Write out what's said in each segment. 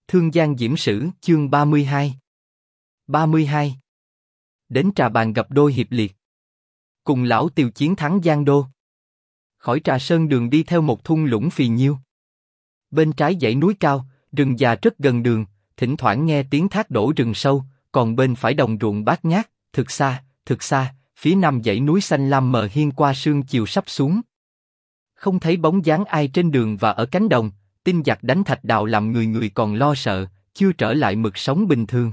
Thương Giang Diễm Sử chương 32. 32. Đến Trà Bàn gặp đôi hiệp liệt. Cùng lão Tiều chiến thắng Giang Đô. Khỏi Trà Sơn đường đi theo một thung lũng phì nhiêu. Bên trái dãy núi cao, rừng già rất gần đường, thỉnh thoảng nghe tiếng thác đổ rừng sâu, còn bên phải đồng ruộng bát ngát, thực xa, phía nam dãy núi xanh lam mờ hiên qua sương chiều sắp xuống. Không thấy bóng dáng ai trên đường và ở cánh đồng, tin giặc đánh Thạch Đào làm người còn lo sợ, chưa trở lại mực sống bình thường.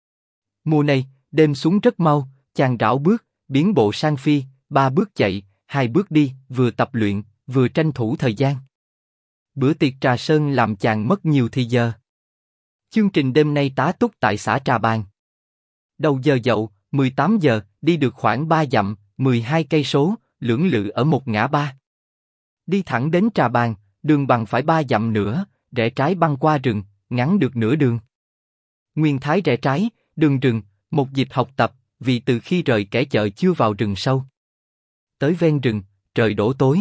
Mùa này, đêm xuống rất mau, chàng rảo bước, biến bộ sang phi, 3 bước chạy, 2 bước đi, vừa tập luyện, vừa tranh thủ thời gian. Bữa tiệc Trà Sơn làm chàng mất nhiều thì giờ. Chương trình đêm nay tá túc tại xã Trà Bàn. Đầu giờ dậu, 18 giờ, đi được khoảng 3 dặm, 12 cây số, lưỡng lự ở một ngã ba. Đi thẳng đến Trà Bàn, đường bằng phải 3 dặm nữa, rẽ trái băng qua rừng, ngắn được nửa đường. Nguyên Thái rẽ trái, đường rừng, một dịp học tập, vì từ khi rời kẻ chợ chưa vào rừng sâu. Tới ven rừng, trời đổ tối.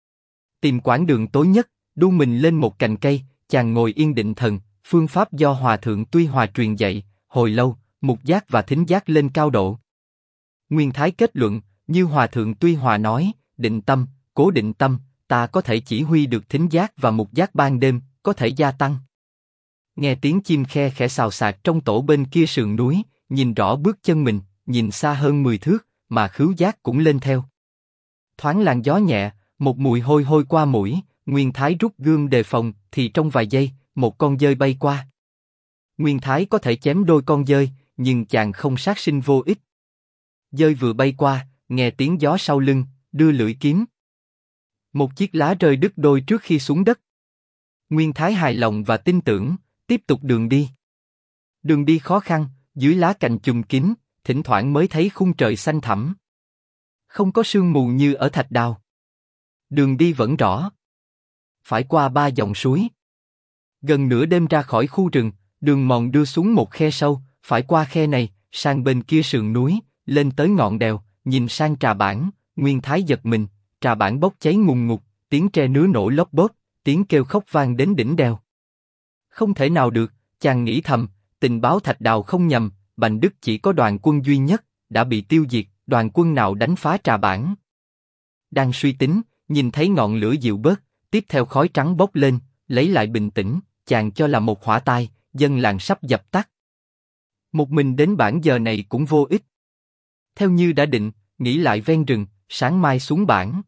Tìm quãng đường tối nhất, đu mình lên một cành cây, chàng ngồi yên định thần, phương pháp do Hòa Thượng Tuy Hòa truyền dạy, hồi lâu, mục giác và thính giác lên cao độ. Nguyên Thái kết luận, như Hòa Thượng Tuy Hòa nói, định tâm, cố định tâm, ta có thể chỉ huy được thính giác và mục giác ban đêm, có thể gia tăng. Nghe tiếng chim khe khẽ xào xạc trong tổ bên kia sườn núi, nhìn rõ bước chân mình, nhìn xa hơn 10 thước, mà khứu giác cũng lên theo. Thoáng làn gió nhẹ, một mùi hôi hôi qua mũi, Nguyên Thái rút gươm đề phòng, thì trong vài giây, một con dơi bay qua. Nguyên Thái có thể chém đôi con dơi, nhưng chàng không sát sinh vô ích. Dơi vừa bay qua, nghe tiếng gió sau lưng, đưa lưỡi kiếm. Một chiếc lá rơi đứt đôi trước khi xuống đất. Nguyên Thái hài lòng và tin tưởng, tiếp tục đường đi. Đường đi khó khăn, dưới lá cành chùm kín, thỉnh thoảng mới thấy khung trời xanh thẳm. Không có sương mù như ở Thạch Đào. Đường đi vẫn rõ. Phải qua 3 dòng suối. Gần nửa đêm ra khỏi khu rừng, đường mòn đưa xuống một khe sâu, phải qua khe này, sang bên kia sườn núi, lên tới ngọn đèo, nhìn sang Trà Bản, Nguyên Thái giật mình, Trà Bản bốc cháy ngùn ngụt, tiếng tre nứa nổ lốp bốp, tiếng kêu khóc vang đến đỉnh đèo. Không thể nào được, chàng nghĩ thầm, tình báo Thạch Đào không nhầm, Bành Đức chỉ có đoàn quân duy nhất, đã bị tiêu diệt, đoàn quân nào đánh phá Trà Bản. Đang suy tính, nhìn thấy ngọn lửa dịu bớt, tiếp theo khói trắng bốc lên, lấy lại bình tĩnh, chàng cho là một hỏa tai, dân làng sắp dập tắt. Một mình đến bản giờ này cũng vô ích. Theo như đã định, nghỉ lại ven rừng, sáng mai xuống bản.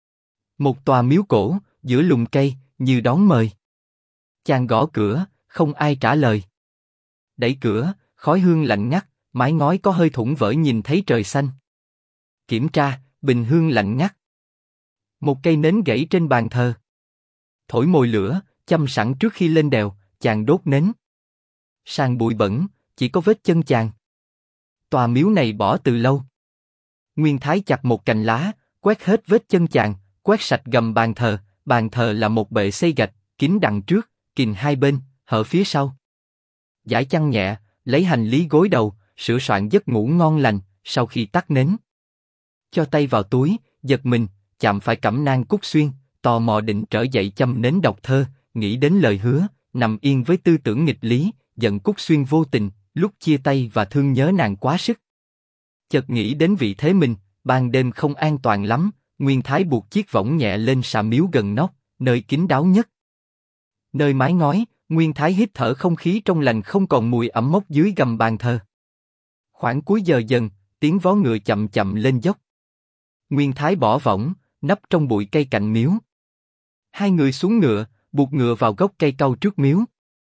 Một tòa miếu cổ, giữa lùm cây, như đón mời. Chàng gõ cửa, không ai trả lời. Đẩy cửa, khói hương lạnh ngắt, mái ngói có hơi thủng vỡ nhìn thấy trời xanh. Kiểm tra, bình hương lạnh ngắt. Một cây nến gãy trên bàn thờ. Thổi mồi lửa, châm sẵn trước khi lên đèo, chàng đốt nến. Sàn bụi bẩn, chỉ có vết chân chàng. Tòa miếu này bỏ từ lâu. Nguyên Thái chặt một cành lá, quét hết vết chân chàng, quét sạch gầm bàn thờ là một bệ xây gạch, kín đằng trước, kìm hai bên, hở phía sau. Giải chăn nhẹ, lấy hành lý gối đầu, sửa soạn giấc ngủ ngon lành, sau khi tắt nến. Cho tay vào túi, giật mình, chạm phải cẩm nang Cúc Xuyên, tò mò định trở dậy châm nến đọc thơ, nghĩ đến lời hứa, nằm yên với tư tưởng nghịch lý, giận Cúc Xuyên vô tình, lúc chia tay và thương nhớ nàng quá sức. Chợt nghĩ đến vị thế mình, ban đêm không an toàn lắm, Nguyên Thái buộc chiếc võng nhẹ lên xà miếu gần nóc, nơi kín đáo nhất. Nơi mái ngói, Nguyên Thái hít thở không khí trong lành không còn mùi ẩm mốc dưới gầm bàn thờ. Khoảng cuối giờ dần, tiếng vó ngựa chậm chậm lên dốc. Nguyên Thái bỏ võng, nấp trong bụi cây cạnh miếu. Hai người xuống ngựa, buộc ngựa vào gốc cây cau trước miếu.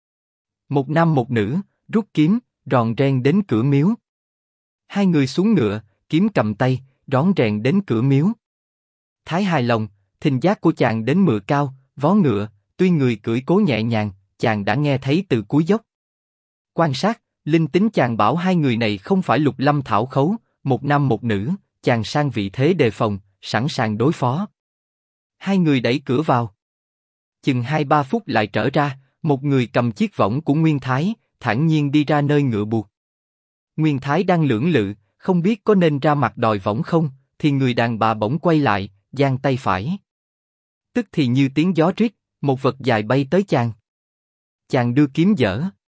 Một nam một nữ, rút kiếm, ròn reng đến cửa miếu. Hai người xuống ngựa, kiếm cầm tay, rón rẹn đến cửa miếu. Thái hài lòng, thính giác của chàng đến mựa cao, vó ngựa, tuy người cưỡi cố nhẹ nhàng, chàng đã nghe thấy từ cuối dốc. Quan sát, linh tính chàng bảo hai người này không phải lục lâm thảo khấu, một nam một nữ, chàng sang vị thế đề phòng, sẵn sàng đối phó. Hai người đẩy cửa vào. Chừng 2-3 phút lại trở ra, một người cầm chiếc võng của Nguyên Thái, thản nhiên đi ra nơi ngựa buộc. Nguyên Thái đang lưỡng lự, không biết có nên ra mặt đòi võng không, thì người đàn bà bỗng quay lại, giang tay phải. Tức thì như tiếng gió rít, một vật dài bay tới chàng. Chàng đưa kiếm giở.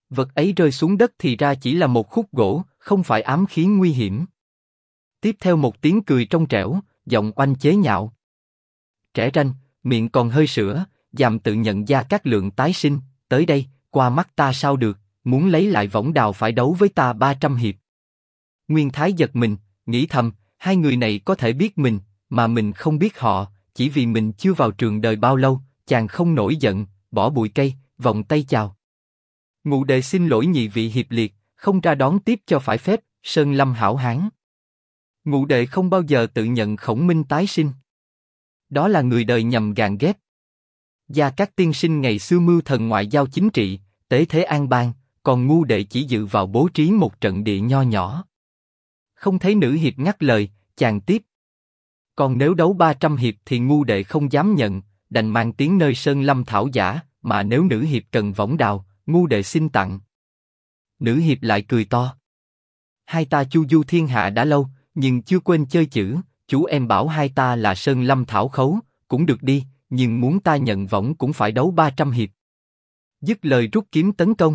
Vật ấy rơi xuống đất thì ra chỉ là một khúc gỗ, không phải ám khí nguy hiểm. Tiếp theo một tiếng cười trong trẻo, giọng oanh chế nhạo. Trẻ ranh, miệng còn hơi sữa, dám tự nhận Gia Cát Lượng tái sinh, tới đây, qua mắt ta sao được, muốn lấy lại võng đào phải đấu với ta 300 hiệp. Nguyên Thái giật mình, nghĩ thầm, hai người này có thể biết mình, mà mình không biết họ, chỉ vì mình chưa vào trường đời bao lâu, chàng không nổi giận, bỏ bụi cây, vòng tay chào. Ngụ đệ xin lỗi nhị vị hiệp liệt, không ra đón tiếp cho phải phép, Sơn Lâm hảo hán. Ngụ đệ không bao giờ tự nhận Khổng Minh tái sinh. Đó là người đời nhầm gàn ghép. Gia Cát tiên sinh ngày xưa mưu thần ngoại giao chính trị, tế thế an bang, còn ngu đệ chỉ dự vào bố trí một trận địa nho nhỏ. Không thấy nữ hiệp ngắt lời, chàng tiếp. Còn nếu đấu 300 hiệp thì ngu đệ không dám nhận, đành mang tiếng nơi Sơn Lâm thảo giả, mà nếu nữ hiệp cần võng đào, ngu đệ xin tặng. Nữ hiệp lại cười to. Hai ta chu du thiên hạ đã lâu, nhưng chưa quên chơi chữ, chú em bảo hai ta là Sơn Lâm thảo khấu, cũng được đi, nhưng muốn ta nhận võng cũng phải đấu 300 hiệp. Dứt lời rút kiếm tấn công.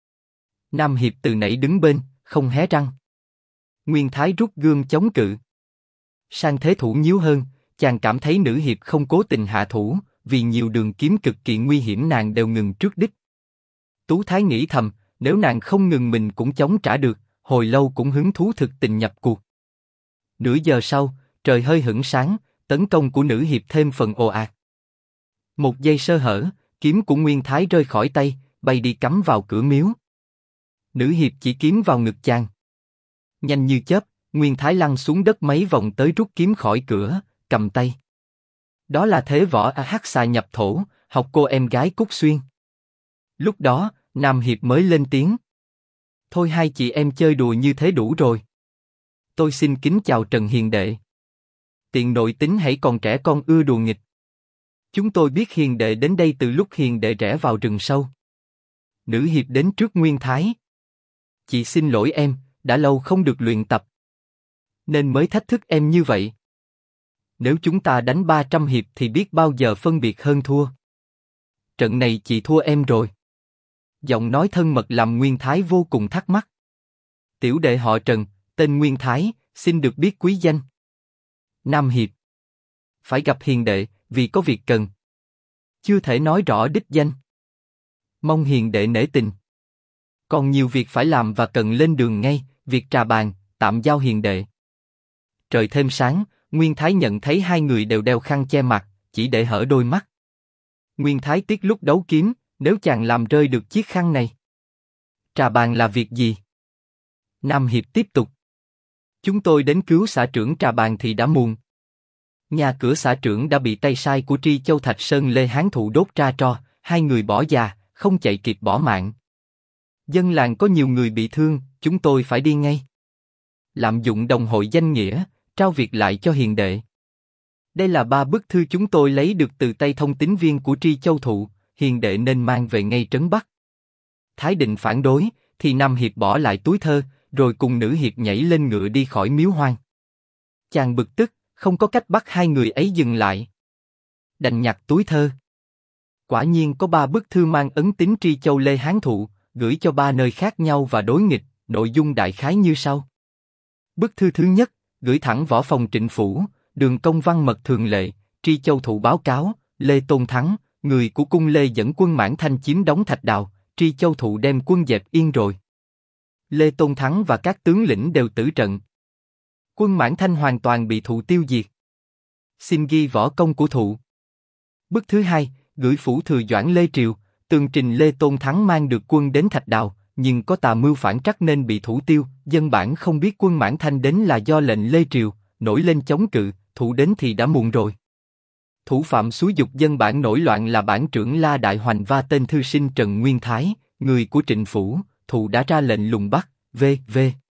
Nam hiệp từ nãy đứng bên, không hé răng. Nguyên Thái rút gươm chống cự. Sang thế thủ nhíu hơn, chàng cảm thấy nữ hiệp không cố tình hạ thủ, vì nhiều đường kiếm cực kỳ nguy hiểm nàng đều ngừng trước đích. Tú Thái nghĩ thầm, nếu nàng không ngừng mình cũng chống trả được, hồi lâu cũng hứng thú thực tình nhập cuộc. Nửa giờ sau, trời hơi hửng sáng, tấn công của nữ hiệp thêm phần ồ ạt. Một giây sơ hở, kiếm của Nguyên Thái rơi khỏi tay, bay đi cắm vào cửa miếu. Nữ hiệp chỉ kiếm vào ngực chàng. Nhanh như chớp, Nguyên Thái lăn xuống đất mấy vòng tới rút kiếm khỏi cửa, cầm tay. Đó là thế võ hắc xà nhập thổ, học cô em gái Cúc Xuyên. Lúc đó, Nam hiệp mới lên tiếng. Thôi hai chị em chơi đùa như thế đủ rồi. Tôi xin kính chào Trần Hiền đệ. Tiện nội tính hãy còn trẻ con ưa đùa nghịch. Chúng tôi biết Hiền đệ đến đây từ lúc Hiền đệ rẽ vào rừng sâu. Nữ hiệp đến trước Nguyên Thái. Chị xin lỗi em, đã lâu không được luyện tập, nên mới thách thức em như vậy. Nếu chúng ta đánh 300 hiệp thì biết bao giờ phân biệt hơn thua. Trận này chị thua em rồi. Giọng nói thân mật làm Nguyên Thái vô cùng thắc mắc. Tiểu đệ họ Trần, tên Nguyên Thái, xin được biết quý danh. Nam hiệp. Phải gặp Hiền đệ, vì có việc cần. Chưa thể nói rõ đích danh. Mong Hiền đệ nể tình. Còn nhiều việc phải làm và cần lên đường ngay, việc trà bàn, tạm giao Hiền đệ. Trời thêm sáng, Nguyên Thái nhận thấy hai người đều đeo khăn che mặt, chỉ để hở đôi mắt. Nguyên Thái tiếc lúc đấu kiếm, nếu chàng làm rơi được chiếc khăn này. Trà bàn là việc gì? Nam hiệp tiếp tục. Chúng tôi đến cứu xã trưởng trà bàn thì đã muộn. Nhà cửa xã trưởng đã bị tay sai của Tri Châu Thạch Sơn Lê Hán Thụ đốt ra tro, hai người bỏ già, không chạy kịp bỏ mạng. Dân làng có nhiều người bị thương, chúng tôi phải đi ngay. Lạm dụng đồng hội danh nghĩa, trao việc lại cho Hiền đệ. Đây là 3 bức thư chúng tôi lấy được từ tay thông tín viên của Tri Châu Thụ, Hiền đệ nên mang về ngay trấn Bắc. Thái định phản đối, thì Nam hiệp bỏ lại túi thơ, rồi cùng nữ hiệp nhảy lên ngựa đi khỏi miếu hoang. Chàng bực tức, không có cách bắt hai người ấy dừng lại. Đành nhặt túi thơ. Quả nhiên có 3 bức thư mang ấn tín Tri Châu Lê Hán Thụ, gửi cho 3 nơi khác nhau và đối nghịch, nội dung đại khái như sau. Bức thư thứ nhất, gửi thẳng Võ Phòng Trịnh Phủ, đường công văn mật thường lệ, Tri Châu Thụ báo cáo, Lê Tôn Thắng, người của cung Lê dẫn quân Mãn Thanh chiếm đóng Thạch Đào, Tri Châu Thụ đem quân dẹp yên rồi. Lê Tôn Thắng và các tướng lĩnh đều tử trận. Quân Mãn Thanh hoàn toàn bị Thụ tiêu diệt. Xin ghi võ công của Thụ. Bức thứ hai, gửi Phủ Thừa Doãn Lê Triều, tường trình Lê Tôn Thắng mang được quân đến Thạch Đào, nhưng có tà mưu phản trắc nên bị Thụ tiêu, dân bản không biết quân Mãn Thanh đến là do lệnh Lê Triều, nổi lên chống cự, Thụ đến thì đã muộn rồi. Thủ phạm xúi dục dân bản nổi loạn là bản trưởng La Đại Hoành và tên thư sinh Trần Nguyên Thái, người của Trịnh Phủ, Thụ đã ra lệnh lùng bắt, v.v.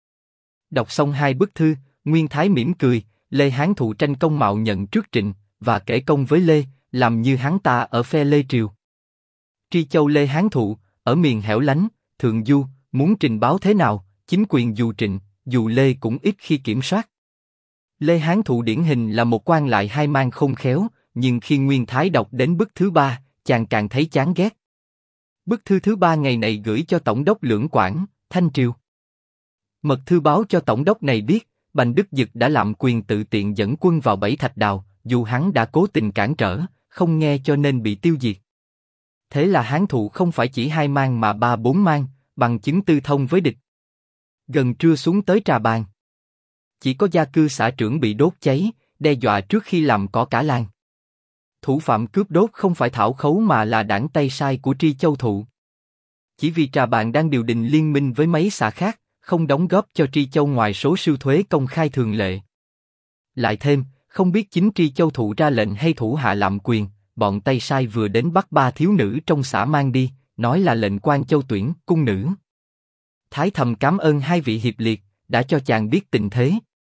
Đọc xong 2 bức thư, Nguyên Thái mỉm cười, Lê Hán Thụ tranh công mạo nhận trước Trịnh, và kể công với Lê, làm như hắn ta ở phe Lê Triều. Tri Châu Lê Hán Thụ, ở miền hẻo lánh, thượng du, muốn trình báo thế nào, chính quyền dù Trịnh, dù Lê cũng ít khi kiểm soát. Lê Hán Thụ điển hình là một quan lại hai mang khôn khéo, nhưng khi Nguyên Thái đọc đến bức thứ 3, chàng càng thấy chán ghét. Bức thư thứ ba ngày này gửi cho Tổng đốc Lưỡng Quảng, Thanh Triều. Mật thư báo cho Tổng đốc này biết, Bành Đức Dực đã lạm quyền tự tiện dẫn quân vào Bảy Thạch Đào, dù hắn đã cố tình cản trở, không nghe cho nên bị tiêu diệt. Thế là Hán thụ không phải chỉ 2 mang mà 3-4 mang, bằng chứng tư thông với địch. Gần trưa xuống tới Trà Bàng. Chỉ có gia cư xã trưởng bị đốt cháy, đe dọa trước khi làm cỏ cả làng. Thủ phạm cướp đốt không phải Thảo Khấu mà là đảng tay sai của Tri Châu Thụ. Chỉ vì Trà Bàng đang điều đình liên minh với mấy xã khác, không đóng góp cho Tri Châu ngoài số sưu thuế công khai thường lệ. Lại thêm, không biết chính Tri Châu Thụ ra lệnh hay thủ hạ lạm quyền, bọn tay sai vừa đến bắt 3 thiếu nữ trong xã mang đi, nói là lệnh Quan Châu tuyển cung nữ. Thái thầm cảm ơn 2 vị hiệp liệt, đã cho chàng biết tình thế.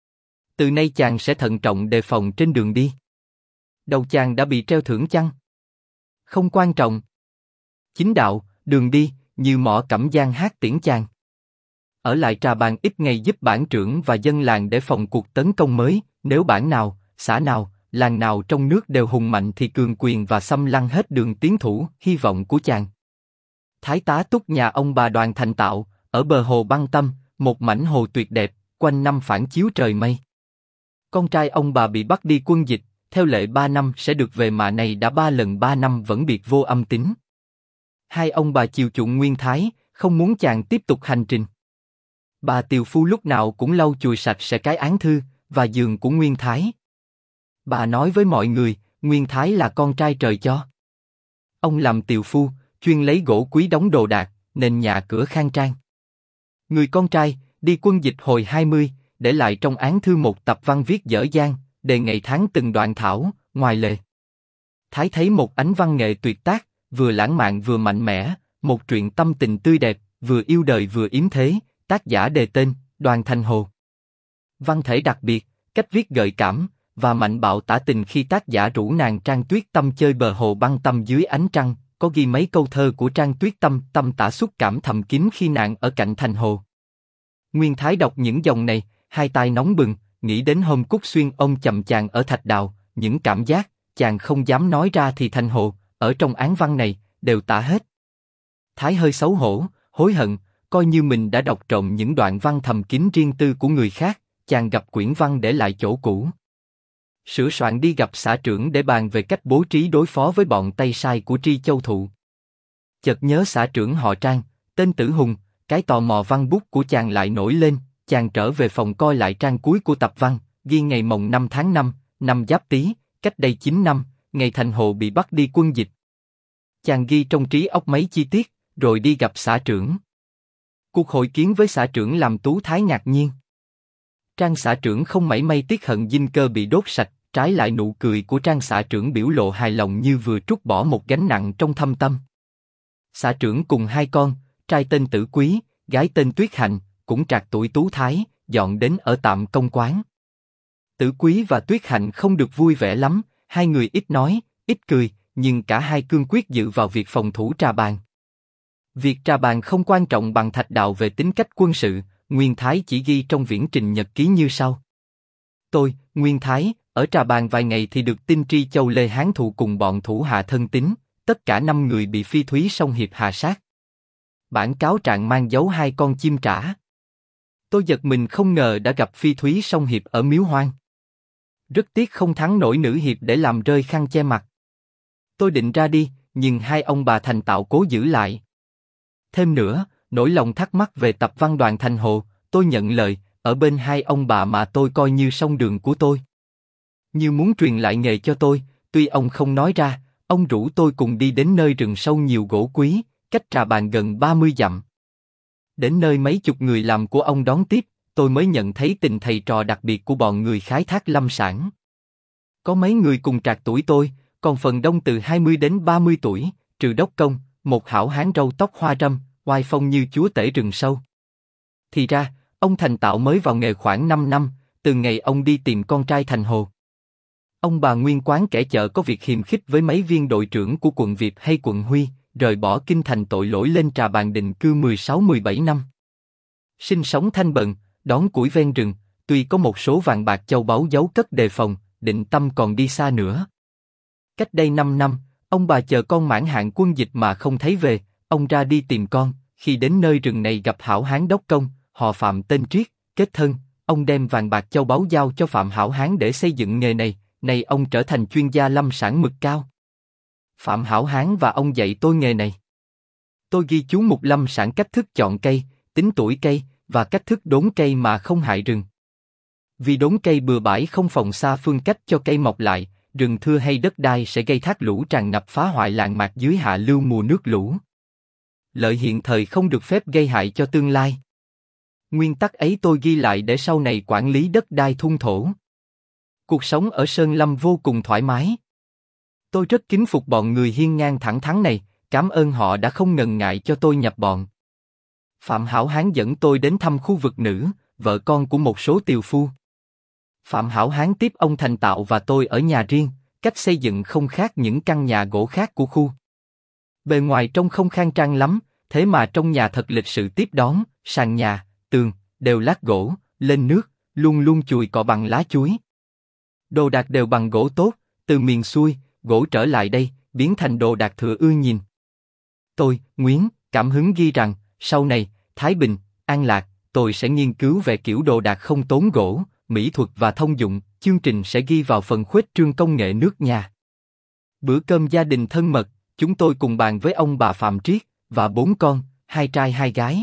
Từ nay chàng sẽ thận trọng đề phòng trên đường đi. Đầu chàng đã bị treo thưởng chăng? Không quan trọng. Chính đạo, đường đi, như mỏ Cẩm Giang hát tiễn chàng. Ở lại Trà Bàng ít ngày giúp bản trưởng và dân làng để phòng cuộc tấn công mới, nếu bản nào, xã nào, làng nào trong nước đều hùng mạnh thì cường quyền và xâm lăng hết đường tiến thủ, hy vọng của chàng. Thái tá túc nhà ông bà Đoàn thành tạo, ở bờ hồ Băng Tâm, một mảnh hồ tuyệt đẹp, quanh năm phản chiếu trời mây. Con trai ông bà bị bắt đi quân dịch, theo lệ 3 năm sẽ được về mà này đã 3 lần 3 năm vẫn biệt vô âm tín. 2 ông bà chiều chuộng Nguyên Thái, không muốn chàng tiếp tục hành trình. Bà tiều phu lúc nào cũng lau chùi sạch sẽ cái án thư và giường của Nguyên Thái. Bà nói với mọi người, Nguyên Thái là con trai trời cho. Ông làm tiều phu, chuyên lấy gỗ quý đóng đồ đạc, nên nhà cửa khang trang. Người con trai, đi quân dịch hồi 20, để lại trong án thư một tập văn viết dở dang, đề ngày tháng từng đoạn thảo, ngoài lề. Thái thấy một ánh văn nghệ tuyệt tác, vừa lãng mạn vừa mạnh mẽ, một truyện tâm tình tươi đẹp, vừa yêu đời vừa yếm thế, tác giả đề tên, Đoàn Thành Hồ. Văn thể đặc biệt, cách viết gợi cảm, và mạnh bạo tả tình khi tác giả rủ nàng Trang Tuyết Tâm chơi bờ hồ Băng Tâm dưới ánh trăng, có ghi mấy câu thơ của Trang Tuyết Tâm tả xúc cảm thầm kín khi nàng ở cạnh thành hồ. Nguyên Thái đọc những dòng này, hai tai nóng bừng, nghĩ đến hôm Cúc Xuyên ông chầm chàng ở Thạch Đào, những cảm giác chàng không dám nói ra thì thành hồ, ở trong án văn này, đều tả hết. Thái hơi xấu hổ, hối hận, coi như mình đã đọc trộm những đoạn văn thầm kín riêng tư của người khác, chàng gặp quyển văn để lại chỗ cũ. Sửa soạn đi gặp xã trưởng để bàn về cách bố trí đối phó với bọn tay sai của Tri Châu Thụ. Chợt nhớ xã trưởng họ Trang, tên Tử Hùng, cái tò mò văn bút của chàng lại nổi lên, chàng trở về phòng coi lại trang cuối của tập văn, ghi ngày mồng 5 tháng 5, năm Giáp Tý, cách đây 9 năm, ngày Thành Hồ bị bắt đi quân dịch. Chàng ghi trong trí óc mấy chi tiết, rồi đi gặp xã trưởng. Cuộc hội kiến với xã trưởng làm Tú Thái ngạc nhiên. Trang xã trưởng không mảy may tiếc hận dinh cơ bị đốt sạch, trái lại nụ cười của Trang xã trưởng biểu lộ hài lòng như vừa trút bỏ một gánh nặng trong thâm tâm. Xã trưởng cùng 2 con, trai tên Tử Quý, gái tên Tuyết Hạnh, cũng trạc tuổi Tú Thái, dọn đến ở tạm công quán. Tử Quý và Tuyết Hạnh không được vui vẻ lắm, 2 người ít nói, ít cười, nhưng cả hai cương quyết dự vào việc phòng thủ Trà Bàng. Việc Trà Bàng không quan trọng bằng Thạch Đào về tính cách quân sự, Nguyên Thái chỉ ghi trong viễn trình nhật ký như sau. Tôi, Nguyên Thái, ở Trà Bàng vài ngày thì được tin Tri Châu Lê Hán Thụ cùng bọn thủ hạ thân tín, tất cả 5 người bị Phi Thúy Song Hiệp hạ sát. Bản cáo trạng mang dấu 2 con chim trả. Tôi giật mình không ngờ đã gặp Phi Thúy Song Hiệp ở Miếu Hoang. Rất tiếc không thắng nổi nữ hiệp để làm rơi khăn che mặt. Tôi định ra đi, nhưng 2 ông bà thành tạo cố giữ lại. Thêm nữa, nỗi lòng thắc mắc về tập văn Đoàn Thành Hồ, tôi nhận lời, ở bên 2 ông bà mà tôi coi như song đường của tôi. Như muốn truyền lại nghề cho tôi, tuy ông không nói ra, ông rủ tôi cùng đi đến nơi rừng sâu nhiều gỗ quý, cách Trà Bàng gần 30 dặm. Đến nơi mấy chục người làm của ông đón tiếp, tôi mới nhận thấy tình thầy trò đặc biệt của bọn người khai thác lâm sản. Có mấy người cùng trạc tuổi tôi, còn phần đông từ 20 đến 30 tuổi, trừ Đốc Công, một hảo hán râu tóc hoa râm, oai phong như chúa tể rừng sâu. Thì ra, ông thành tạo mới vào nghề khoảng 5 năm, từ ngày ông đi tìm con trai Thành Hồ. Ông bà nguyên quán kẻ chợ có việc hiềm khích với mấy viên đội trưởng của quận Việt hay quận Huy, rời bỏ kinh thành tội lỗi lên Trà Bàng định cư 16-17 năm. Sinh sống thanh bần, đón củi ven rừng, tuy có một số vàng bạc châu báu giấu cất đề phòng, định tâm còn đi xa nữa. Cách đây 5 năm, ông bà chờ con mãn hạn quân dịch mà không thấy về, ông ra đi tìm con, khi đến nơi rừng này gặp Hảo Hán đốc công, họ Phạm tên Triết, kết thân, ông đem vàng bạc châu báu giao cho Phạm Hảo Hán để xây dựng nghề này, ông trở thành chuyên gia lâm sản mực cao. Phạm Hảo Hán và ông dạy tôi nghề này. Tôi ghi chú mục lâm sản cách thức chọn cây, tính tuổi cây, và cách thức đốn cây mà không hại rừng. Vì đốn cây bừa bãi không phòng xa phương cách cho cây mọc lại, rừng thưa hay đất đai sẽ gây thác lũ tràn ngập phá hoại làng mạc dưới hạ lưu mùa nước lũ. Lợi hiện thời không được phép gây hại cho tương lai. Nguyên tắc ấy tôi ghi lại để sau này quản lý đất đai thung thổ. Cuộc sống ở Sơn Lâm vô cùng thoải mái. Tôi rất kính phục bọn người hiên ngang thẳng thắn này, cảm ơn họ đã không ngần ngại cho tôi nhập bọn. Phạm Hảo Hán dẫn tôi đến thăm khu vực nữ, vợ con của một số tiều phu. Phạm Hảo Hán tiếp ông Thành Tạo và tôi ở nhà riêng, cách xây dựng không khác những căn nhà gỗ khác của khu. Bề ngoài trông không khang trang lắm, thế mà trong nhà thật lịch sự tiếp đón, sàn nhà, tường, đều lát gỗ, lên nước, luôn luôn chùi cọ bằng lá chuối. Đồ đạc đều bằng gỗ tốt, từ miền xuôi, gỗ trở lại đây, biến thành đồ đạc thừa ưa nhìn. Tôi, Nguyễn, cảm hứng ghi rằng, sau này, Thái Bình, An Lạc, tôi sẽ nghiên cứu về kiểu đồ đạc không tốn gỗ, mỹ thuật và thông dụng, chương trình sẽ ghi vào phần khuếch trương công nghệ nước nhà. Bữa cơm gia đình thân mật, chúng tôi cùng bàn với ông bà Phạm Triết, và 4 con, 2 trai 2 gái.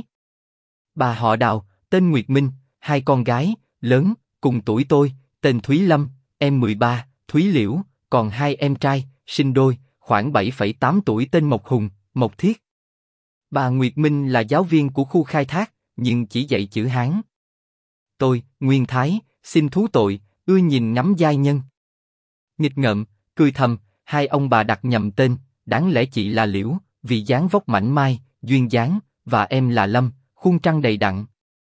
Bà họ Đào, tên Nguyệt Minh, 2 con gái, lớn, cùng tuổi tôi, tên Thúy Lâm, em 13, Thúy Liễu, còn 2 em trai, sinh đôi, khoảng 7,8 tuổi tên Mộc Hùng, Mộc Thiết. Bà Nguyệt Minh là giáo viên của khu khai thác, nhưng chỉ dạy chữ Hán. Tôi, Nguyên Thái, xin thú tội, ưa nhìn ngắm giai nhân. Nghịch ngợm, cười thầm, 2 ông bà đặt nhầm tên, đáng lẽ chị là Liễu, vì dáng vóc mảnh mai, duyên dáng, và em là Lâm, khuôn trăng đầy đặn.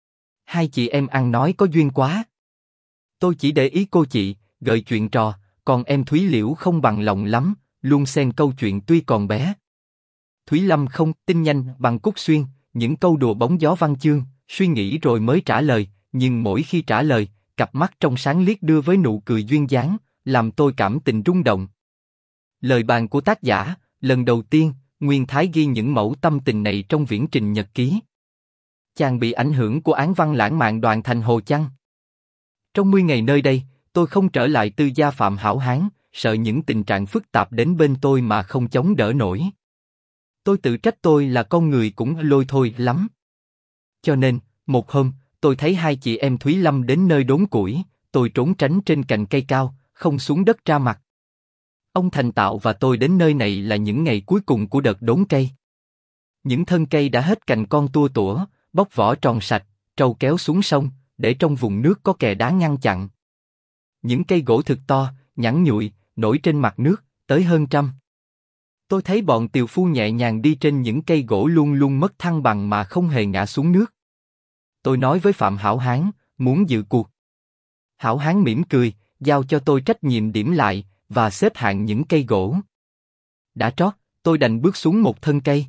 2 chị em ăn nói có duyên quá. Tôi chỉ để ý cô chị, gợi chuyện trò, còn em Thúy Liễu không bằng lòng lắm, luôn xen câu chuyện tuy còn bé. Thúy Lâm không tin nhanh bằng Cúc Xuyên, những câu đùa bóng gió văn chương, suy nghĩ rồi mới trả lời, nhưng mỗi khi trả lời, cặp mắt trong sáng liếc đưa với nụ cười duyên dáng, làm tôi cảm tình rung động. Lời bàn của tác giả, lần đầu tiên, Nguyên Thái ghi những mẫu tâm tình này trong viễn trình nhật ký. Chàng bị ảnh hưởng của án văn lãng mạn Đoàn Thành Hồ chăng? Trong 10 ngày nơi đây, tôi không trở lại tư gia Phạm Hảo Hán, sợ những tình trạng phức tạp đến bên tôi mà không chống đỡ nổi. Tôi tự trách tôi là con người cũng lôi thôi lắm. Cho nên, một hôm, tôi thấy 2 chị em Thúy Lâm đến nơi đốn củi, tôi trốn tránh trên cành cây cao, không xuống đất ra mặt. Ông Thành Tạo và tôi đến nơi này là những ngày cuối cùng của đợt đốn cây. Những thân cây đã hết cành con tua tủa, bóc vỏ tròn sạch, trâu kéo xuống sông, để trong vùng nước có kè đá ngăn chặn. Những cây gỗ thực to, nhẵn nhụi, nổi trên mặt nước, tới hơn 100. Tôi thấy bọn tiều phu nhẹ nhàng đi trên những cây gỗ luôn luôn mất thăng bằng mà không hề ngã xuống nước. Tôi nói với Phạm Hảo Hán, muốn dự cuộc. Hảo Hán mỉm cười, giao cho tôi trách nhiệm điểm lại, và xếp hạng những cây gỗ. Đã trót, tôi đành bước xuống một thân cây.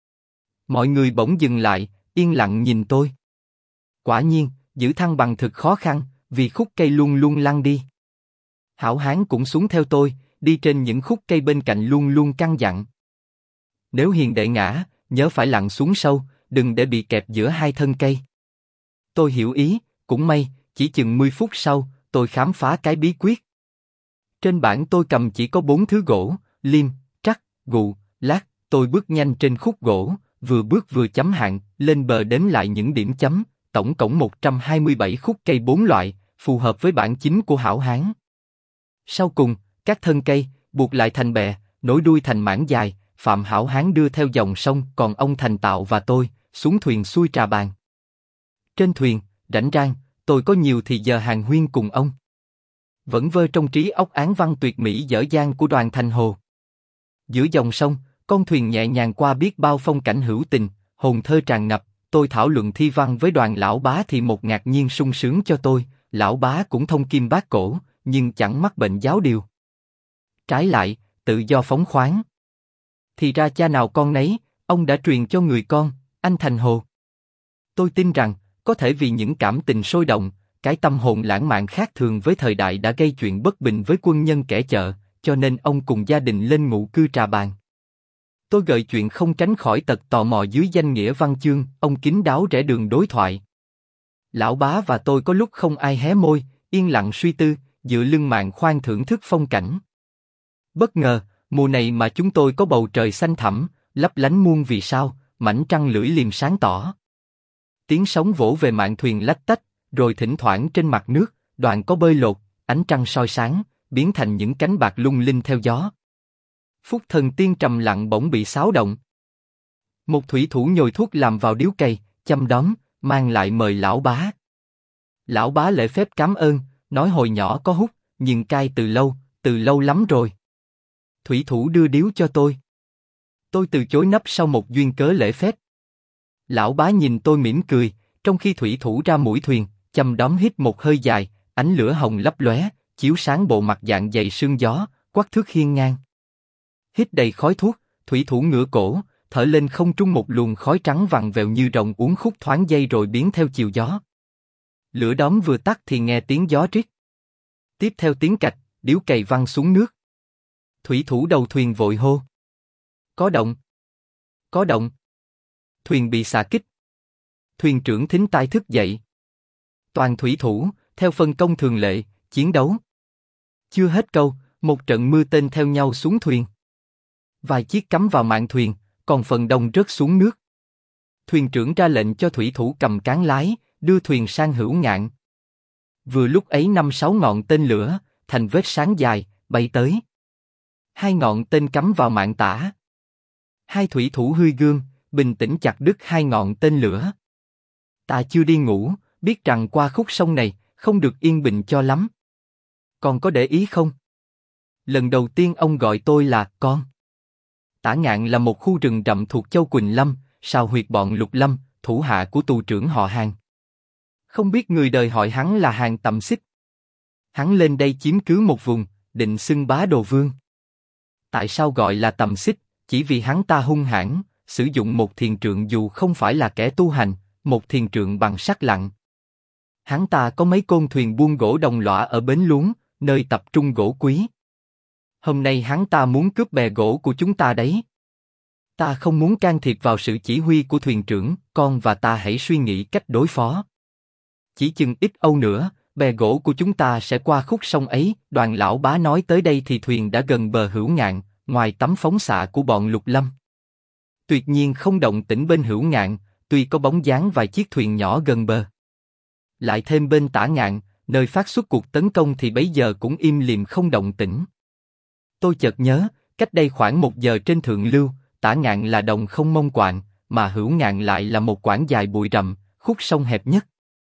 Mọi người bỗng dừng lại, yên lặng nhìn tôi. Quả nhiên, giữ thăng bằng thực khó khăn, vì khúc cây luôn luôn lăn đi. Hảo Hán cũng xuống theo tôi, đi trên những khúc cây bên cạnh luôn luôn căn dặn. Nếu hiền đệ ngã, nhớ phải lặn xuống sâu, đừng để bị kẹp giữa 2 thân cây. Tôi hiểu ý, cũng may, chỉ chừng 10 phút sau, tôi khám phá cái bí quyết. Trên bảng tôi cầm chỉ có 4 thứ gỗ, liêm, trắc, gù, lát, tôi bước nhanh trên khúc gỗ, vừa bước vừa chấm hạn, lên bờ đếm lại những điểm chấm, tổng cộng 127 khúc cây 4 loại, phù hợp với bảng chính của Hảo Hán. Sau cùng, các thân cây, buộc lại thành bè, nối đuôi thành mảng dài, Phạm Hảo Hán đưa theo dòng sông, còn ông Thành Tạo và tôi, xuống thuyền xuôi trà bàn. Trên thuyền, rảnh rang, tôi có nhiều thì giờ hàng huyên cùng ông. Vẫn vơ trong trí óc án văn tuyệt mỹ dở dang của Đoàn Thành Hồ. Giữa dòng sông, con thuyền nhẹ nhàng qua biết bao phong cảnh hữu tình, hồn thơ tràn ngập, tôi thảo luận thi văn với Đoàn lão bá thì một ngạc nhiên sung sướng cho tôi, lão bá cũng thông kim bát cổ, nhưng chẳng mắc bệnh giáo điều. Trái lại, tự do phóng khoáng. Thì ra cha nào con nấy, ông đã truyền cho người con, anh Thành Hồ. Tôi tin rằng, có thể vì những cảm tình sôi động, cái tâm hồn lãng mạn khác thường với thời đại đã gây chuyện bất bình với quân nhân kẻ chợ, cho nên ông cùng gia đình lên ngụ cư trà bàn. Tôi gợi chuyện không tránh khỏi tật tò mò dưới danh nghĩa văn chương, ông kín đáo rẽ đường đối thoại. Lão bá và tôi có lúc không ai hé môi, yên lặng suy tư, dựa lưng màn khoan thưởng thức phong cảnh. Bất ngờ, mùa này mà chúng tôi có bầu trời xanh thẳm, lấp lánh muôn vì sao, mảnh trăng lưỡi liềm sáng tỏ. Tiếng sóng vỗ về mạn thuyền lách tách, rồi thỉnh thoảng trên mặt nước, đoạn có bơi lội, ánh trăng soi sáng, biến thành những cánh bạc lung linh theo gió. Phúc thần tiên trầm lặng bỗng bị xáo động. Một thủy thủ nhồi thuốc làm vào điếu cày, chăm đóm, mang lại mời lão bá. Lão bá lễ phép cảm ơn, nói hồi nhỏ có hút, nhưng cai từ lâu lắm rồi. Thủy thủ đưa điếu cho tôi. Tôi từ chối nấp sau một duyên cớ lễ phép. Lão bá nhìn tôi mỉm cười, trong khi thủy thủ ra mũi thuyền, chăm đóm hít một hơi dài, ánh lửa hồng lấp lóe, chiếu sáng bộ mặt dạng dày sương gió, quắc thước hiên ngang. Hít đầy khói thuốc, thủy thủ ngửa cổ, thở lên không trung một luồng khói trắng vằn vèo như rồng uốn khúc thoáng giây rồi biến theo chiều gió. Lửa đóm vừa tắt thì nghe tiếng gió rít. Tiếp theo tiếng cạch, điếu cày văng xuống nước. Thủy thủ đầu thuyền vội hô: Có động! Có động! Thuyền bị xạ kích. Thuyền trưởng thính tai thức dậy. Toàn thủy thủ, theo phân công thường lệ, chiến đấu. Chưa hết câu, một trận mưa tên theo nhau xuống thuyền. Vài chiếc cắm vào mạn thuyền, còn phần đông rớt xuống nước. Thuyền trưởng ra lệnh cho thủy thủ cầm cán lái, đưa thuyền sang hữu ngạn. Vừa lúc ấy 5-6 ngọn tên lửa, thành vết sáng dài, bay tới. 2 ngọn tên cắm vào mạn tả. 2 thủy thủ hươi gươm, bình tĩnh chặt đứt 2 ngọn tên lửa. Ta chưa đi ngủ, biết rằng qua khúc sông này, không được yên bình cho lắm. Còn có để ý không? Lần đầu tiên ông gọi tôi là con. Tả Ngạn là một khu rừng rậm thuộc châu Quỳnh Lâm, sao huyệt bọn Lục Lâm, thủ hạ của tù trưởng họ Hàn. Không biết người đời hỏi hắn là Hàn Tầm Xích. Hắn lên đây chiếm cứ một vùng, định xưng bá đồ vương. Tại sao gọi là Tầm Xích? Chỉ vì hắn ta hung hãn, sử dụng một thiền trượng dù không phải là kẻ tu hành, một thiền trượng bằng sắt lặng. Hắn ta có mấy côn thuyền buôn gỗ đồng lõa ở bến luống, nơi tập trung gỗ quý. Hôm nay hắn ta muốn cướp bè gỗ của chúng ta đấy. Ta không muốn can thiệp vào sự chỉ huy của thuyền trưởng, con và ta hãy suy nghĩ cách đối phó. Chỉ chừng ít âu nữa, bè gỗ của chúng ta sẽ qua khúc sông ấy. Đoàn lão bá nói tới đây thì thuyền đã gần bờ hữu ngạn, ngoài tấm phóng xạ của bọn Lục Lâm. Tuyệt nhiên không động tĩnh bên hữu ngạn, tuy có bóng dáng vài chiếc thuyền nhỏ gần bờ. Lại thêm bên Tả Ngạn, nơi phát xuất cuộc tấn công thì bấy giờ cũng im lìm không động tĩnh. Tôi chợt nhớ, cách đây khoảng 1 giờ trên thượng lưu, Tả Ngạn là đồng không mông quạng, mà hữu ngạn lại là một quãng dài bụi rậm, khúc sông hẹp nhất.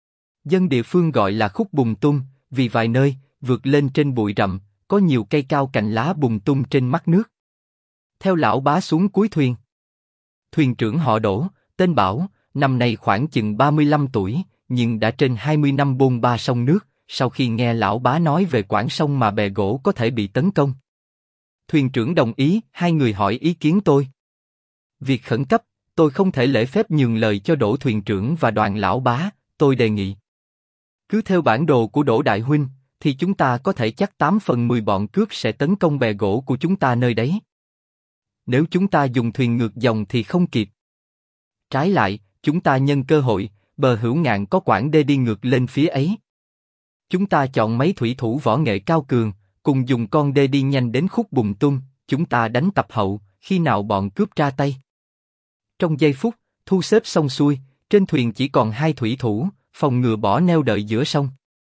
Dân địa phương gọi là khúc bùn tung, vì vài nơi, vượt lên trên bụi rậm, có nhiều cây cao cành lá bùn tung trên mặt nước. Theo lão bá xuống cuối thuyền. Thuyền trưởng họ Đỗ, tên Bảo, năm nay khoảng chừng 35 tuổi, nhưng đã trên 20 năm bôn ba sông nước, sau khi nghe lão bá nói về quãng sông mà bè gỗ có thể bị tấn công. Thuyền trưởng đồng ý, 2 người hỏi ý kiến tôi. Việc khẩn cấp, tôi không thể lễ phép nhường lời cho Đỗ thuyền trưởng và đoàn lão bá, tôi đề nghị. Cứ theo bản đồ của Đỗ đại huynh, thì chúng ta có thể chắc 8 phần 10 bọn cướp sẽ tấn công bè gỗ của chúng ta nơi đấy. Nếu chúng ta dùng thuyền ngược dòng thì không kịp. Trái lại, chúng ta nhân cơ hội, bờ hữu ngạn có quãng đê đi ngược lên phía ấy. Chúng ta chọn mấy thủy thủ võ nghệ cao cường, cùng dùng con đê đi nhanh đến khúc bùn tung, chúng ta đánh tập hậu, khi nào bọn cướp ra tay. Trong giây phút, thu xếp xong xuôi, trên thuyền chỉ còn 2 thủy thủ, phòng ngừa bỏ neo đợi giữa sông.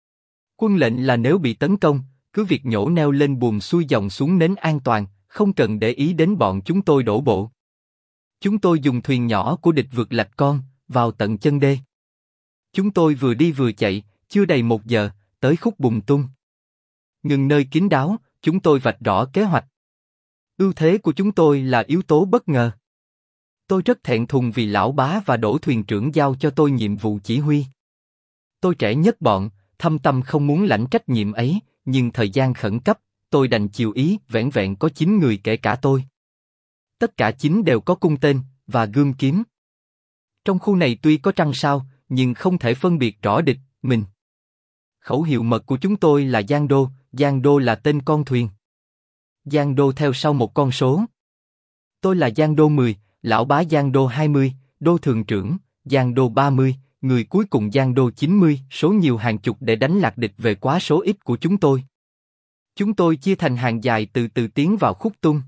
Quân lệnh là nếu bị tấn công, cứ việc nhổ neo lên buồm xuôi dòng xuống nến an toàn, không cần để ý đến bọn chúng tôi đổ bộ. Chúng tôi dùng thuyền nhỏ của địch vượt lạch con, vào tận chân đê. Chúng tôi vừa đi vừa chạy, chưa đầy 1 giờ, tới khúc bùn tung. Ngừng nơi kín đáo, chúng tôi vạch rõ kế hoạch. Ưu thế của chúng tôi là yếu tố bất ngờ. Tôi rất thẹn thùng vì lão bá và Đỗ thuyền trưởng giao cho tôi nhiệm vụ chỉ huy. Tôi trẻ nhất bọn, thâm tâm không muốn lãnh trách nhiệm ấy, nhưng thời gian khẩn cấp, tôi đành chiều ý. Vẻn vẹn có 9 người kể cả tôi. Tất cả 9 đều có cung tên và gươm kiếm. Trong khu này tuy có trăng sao, nhưng không thể phân biệt rõ địch, mình. Khẩu hiệu mật của chúng tôi là Giang Đô là tên con thuyền. Giang Đô theo sau một con số. Tôi là Giang Đô 10, lão bá Giang Đô 20, đô thường trưởng, Giang Đô 30, người cuối cùng Giang Đô 90, số nhiều hàng chục để đánh lạc địch về quá số ít của chúng tôi. Chúng tôi chia thành hàng dài từ từ tiến vào khúc tung.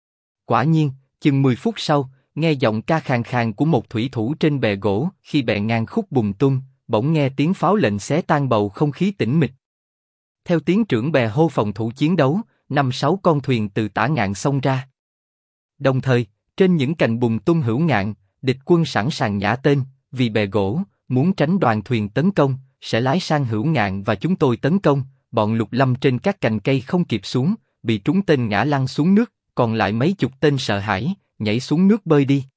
Quả nhiên, chừng 10 phút sau, nghe giọng ca khàn khàn của một thủy thủ trên bè gỗ, khi bè ngang khúc bùng tung, bỗng nghe tiếng pháo lệnh xé tan bầu không khí tĩnh mịch. Theo tiếng trưởng bè hô phòng thủ chiến đấu, 5-6 con thuyền từ tả ngạn xông ra. Đồng thời, trên những cành bùng tung hữu ngạn, địch quân sẵn sàng nhả tên, vì bè gỗ, muốn tránh đoàn thuyền tấn công, sẽ lái sang hữu ngạn và chúng tôi tấn công. Bọn Lục Lâm trên các cành cây không kịp xuống, bị trúng tên ngã lăn xuống nước, còn lại mấy chục tên sợ hãi, nhảy xuống nước bơi đi.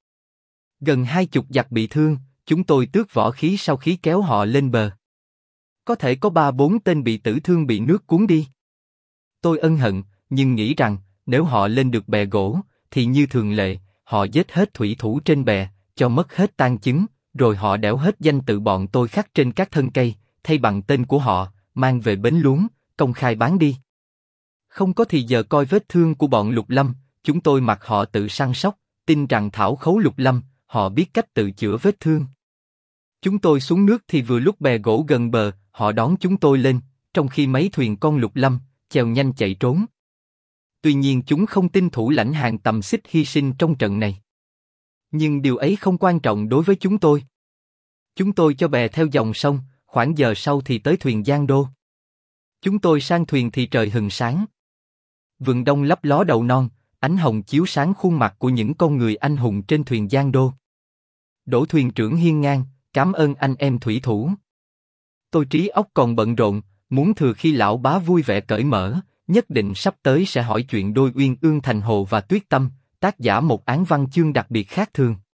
Gần 20 giặc bị thương, chúng tôi tước võ khí sau khí kéo họ lên bờ. Có thể có 3-4 tên bị tử thương bị nước cuốn đi. Tôi ân hận, nhưng nghĩ rằng, nếu họ lên được bè gỗ, thì như thường lệ, họ giết hết thủy thủ trên bè, cho mất hết tang chứng, rồi họ đẽo hết danh tự bọn tôi khắc trên các thân cây, thay bằng tên của họ, mang về bến luống, công khai bán đi. Không có thì giờ coi vết thương của bọn Lục Lâm, chúng tôi mặc họ tự săn sóc, tin rằng thảo khấu Lục Lâm, họ biết cách tự chữa vết thương. Chúng tôi xuống nước thì vừa lúc bè gỗ gần bờ, họ đón chúng tôi lên, trong khi mấy thuyền con Lục Lâm chèo nhanh chạy trốn. Tuy nhiên chúng không tin thủ lãnh hàng Tầm Xích hy sinh trong trận này. Nhưng điều ấy không quan trọng đối với chúng tôi. Chúng tôi cho bè theo dòng sông, khoảng giờ sau thì tới thuyền Giang Đô. Chúng tôi sang thuyền thì trời hừng sáng. Vườn đông lấp ló đầu non, ánh hồng chiếu sáng khuôn mặt của những con người anh hùng trên thuyền Giang Đô. Đỗ thuyền trưởng hiên ngang, cảm ơn anh em thủy thủ. Tôi trí óc còn bận rộn, muốn thừa khi lão bá vui vẻ cởi mở, nhất định sắp tới sẽ hỏi chuyện đôi Uyên Ương Thành Hồ và Tuyết Tâm, tác giả một án văn chương đặc biệt khác thường.